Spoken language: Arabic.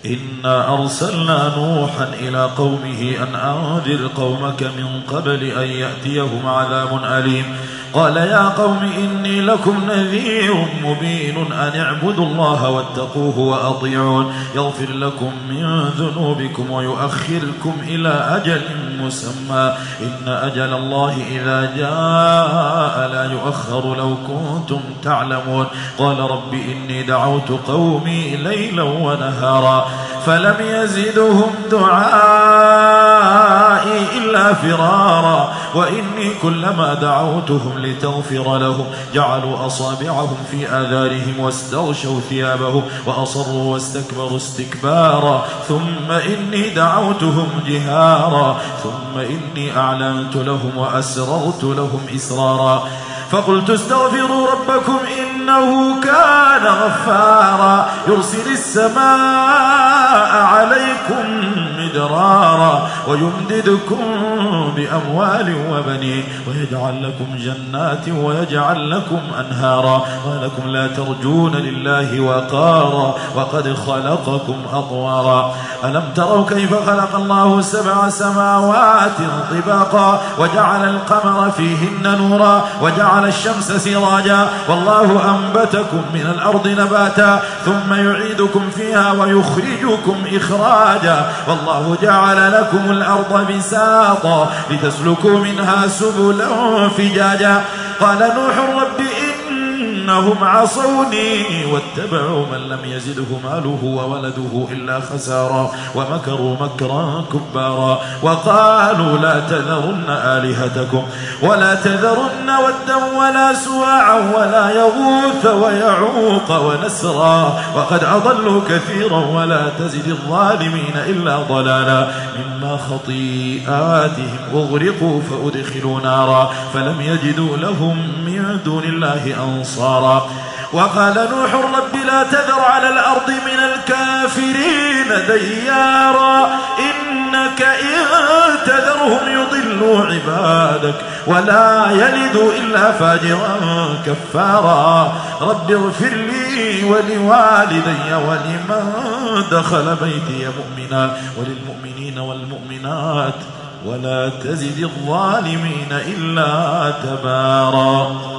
إنا أرسلنا نوحا إلى قومه أن أنذر قومك من قبل أن يأتيهم عذاب أليم. قال يا قوم إني لكم نذير مبين أن اعبدوا الله واتقوه وأطيعون يغفر لكم من ذنوبكم ويؤخركم إلى أجل مسمى إن أجل الله إذا جاء لا يؤخر لو كنتم تعلمون. قال رب إني دعوت قومي ليلا ونهارا فلم يزدهم دعائي إلا فرارا وإني كلما دعوتهم لتغفر لهم جعلوا أصابعهم في آذانهم واستغشوا ثيابهم وأصروا واستكبروا استكبارا ثم إني دعوتهم جهارا ثم إني أعلنت لهم وأسررت لهم إسرارا فقلت استغفروا ربكم إنه كان غفارا يرسل السماء عليكم مدرارا ويمددكم بأموال وبنين ويجعل لكم جنات ويجعل لكم أنهارا ولكم لا ترجون لله وقارا وقد خلقكم أطوارا. ألم تروا كيف خلق الله 7 سماوات طباقا وجعل القمر فيهن نورا وجعل الشمس سراجا والله أنبتكم من الأرض نباتا ثم يعيدكم فيها ويخرجكم إخراجا والله جعل لكم الأرض بساطا لتسلكوا منها سبلا فجاجا. قال نوح رب إنهم عصوني واتبعوا من لم يزده ماله وولده إلا خسارا ومكروا مكرا كبارا وقالوا لا تذرن آلهتكم ولا تذرن ودا ولا سواعا ولا يغوث ويعوق ونسرا وقد أضلوا كثيرا ولا تزد الظالمين إلا ضلالا مما خطيئاتهم أغرقوا فأدخلوا نارا فلم يجدوا لهم من دون الله أنصارا. وقال نوح رب لا تذر على الأرض من الكافرين ديارا إنك إن تذرهم يضلوا عبادك ولا يلدوا إلا فاجرا كفارا. رب اغفر لي ولوالدي ولمن دخل بيتي مؤمنا وللمؤمنين والمؤمنات ولا تزد الظالمين إلا تبارا.